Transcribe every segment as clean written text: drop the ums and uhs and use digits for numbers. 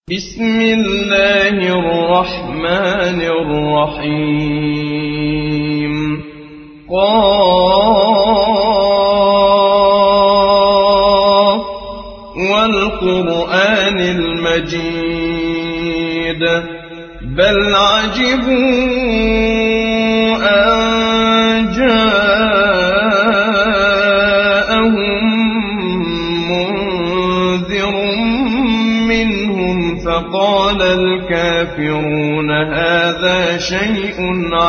بسم الله الرحمن الرحيم قاف والقرآن المجيد بل عجبوا أن جاءهم منذر منهم فقال الكافرون هذا شيء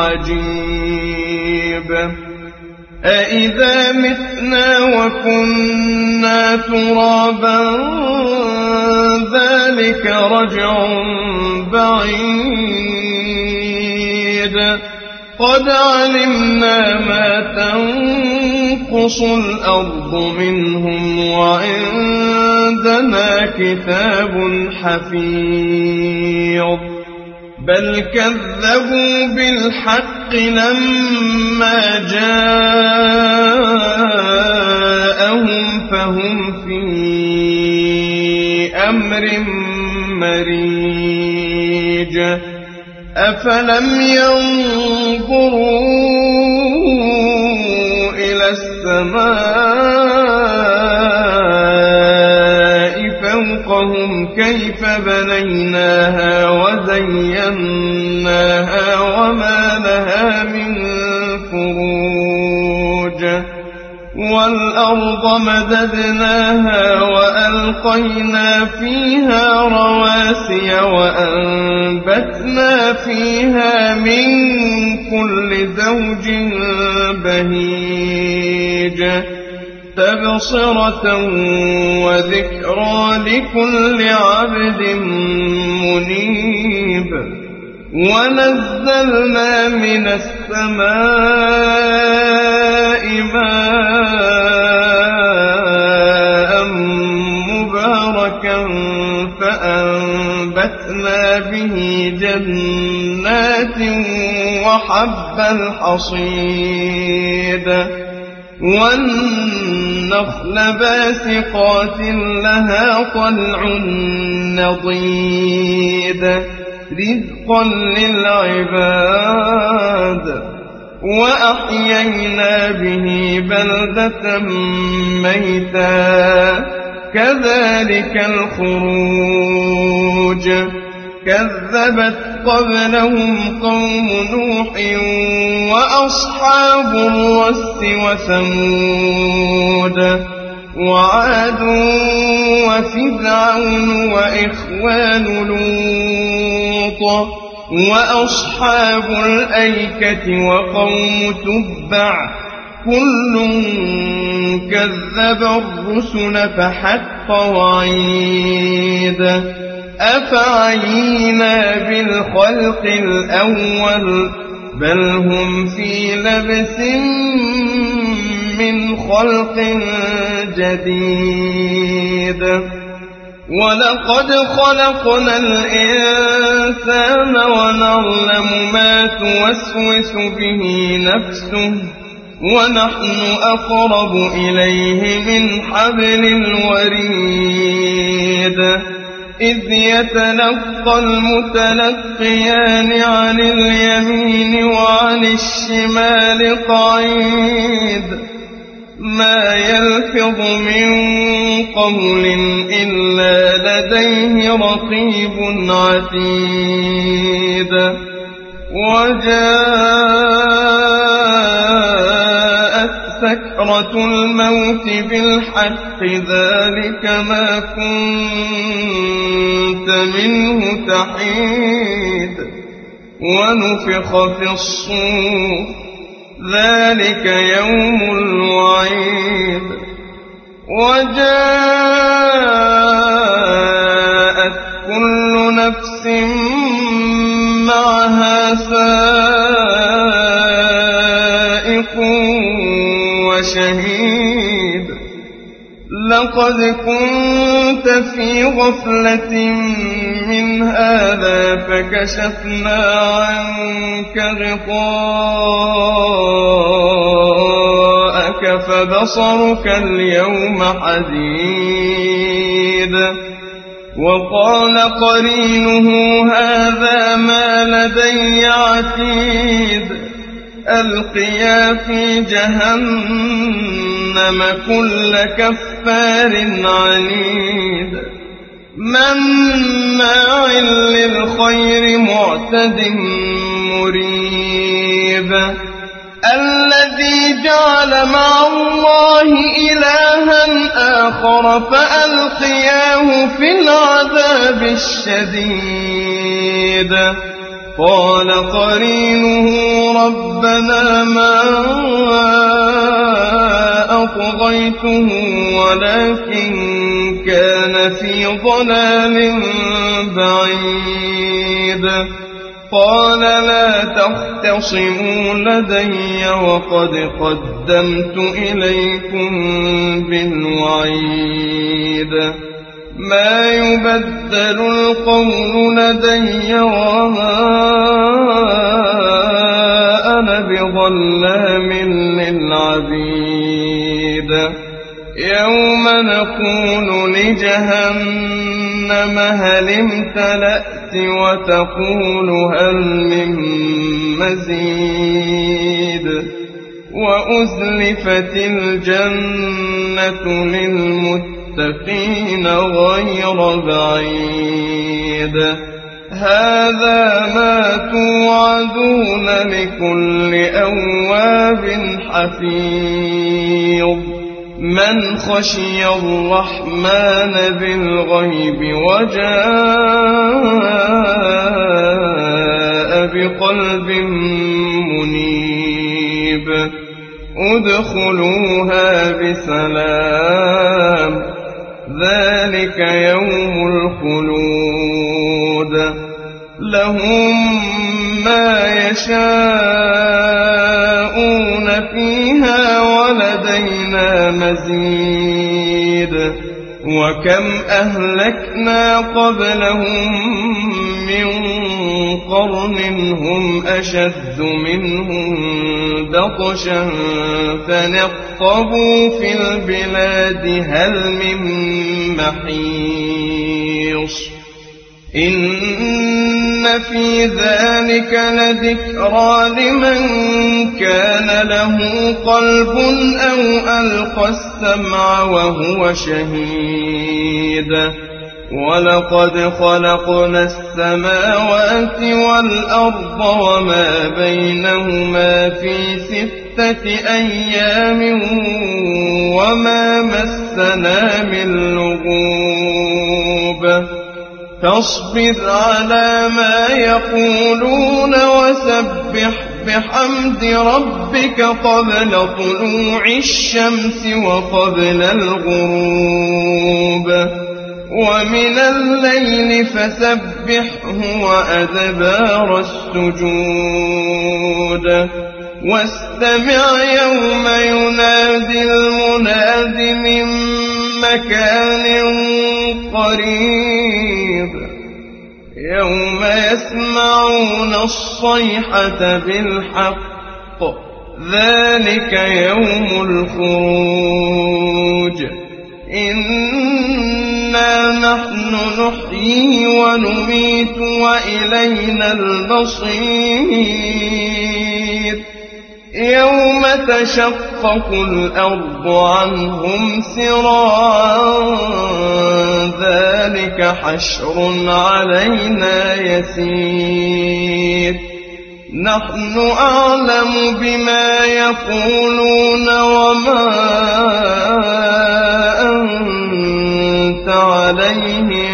عجيب أإذا متنا وكنا ترابا ذلك رجع بعيد قد علمنا ما تنقص الأرض منهم وعندنا كتاب حفيظ بل كذبوا بالحق لما جاءهم فهم في أمر مريج أفلم ينظروا إلى السماء فوقهم كيف بنيناها وزيناها وما لها من فروج والأرض مددناها وألقينا فيها رواسي وأنبتنا فيها من كل زوج بهيج تبصرة وذكرى لكل عبد منيب ونزلنا من السماء ماء مباركا فأنبتنا به جنات وحب الحصيد والنخل باسقات لها طلع نضيد رزقا للعباد وأحيينا به بلدة ميتا كذلك الخروج كذبت قبلهم قوم نوح وأصحاب الرس وثمود وعاد وفرعون وإخوان لوط وأصحاب الأيكة وقوم تبع كل كذب الرسل فحق وعيد أفعينا بالخلق الأول بل هم في لبس من خلق جديد ولقد خلقنا الإنسان ونعلم ما توسوس به نفسه ونحن أقرب إليه من حبل الوريد إذ يتلقى المتلقيان عن اليمين وعن الشمال قعيد ما يلفظ من قول إلا لديه رقيب عتيد وجاءت سكرة الموت بالحق ذلك ما كنت منه تحيد ونفخ في الصور ذلك يوم الوعيد وجاءت كل نفس معها سائق وشهيد لقد كنت في غفلة من هذا فكشفنا عنك غطاءك فبصرك اليوم حديد وقال قرينه هذا ما لدي عتيد ألقيا في جهنم كل كفار عنيد مناع للخير معتد مريب الذي جعل مع الله إلها آخر فألقياه في العذاب الشديد قال قرينه ربنا ما أطغيته ولكن كان في ضلال بعيد قال لا تختصموا لدي وقد قدمت إليكم بالوعيد ما يبدل القول لدي وما أنا بظلام للعبيد يوم نقول لجهنم هل امتلأت وتقول هل من مزيد وأزلفت الجنة للمتقين غير بعيد هذا ما توعدون لكل أواب حفيظ من خشي الرحمن بالغيب وجاء بقلب منيب ادخلوها بسلام ذلك يوم الخلود لهم ما يشاءون فيها ولدينا مزيد وكم أهلكنا قبلهم من قرن هم أشد منهم بطشا فنقبوا في البلاد هل من محيص إن في ذلك لذكرى لمن كان له قلب أو ألقى السمع وهو شهيد ولقد خلقنا السماوات والأرض وما بينهما في 6 أيام وما مسنا من لغوب فاصبر على ما يقولون وسبح بحمد ربك قبل طلوع الشمس وقبل الغروب ومن الليل فسبحه وأدبار السجود واستمع يوم ينادي المناد من مكان قريب يوم يسمعون الصيحة بالحق ذلك يوم الخروج إنا نحن نحيي ونميت وإلينا المصير يوم تشقق الأرض عنهم سراعا ذلك حشر علينا يسير نحن أعلم بما يقولون وما أنت عليهم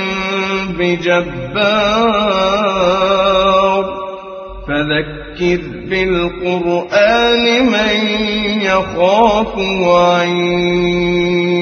بجبار فذكر بالقرآن من يخاف وعيد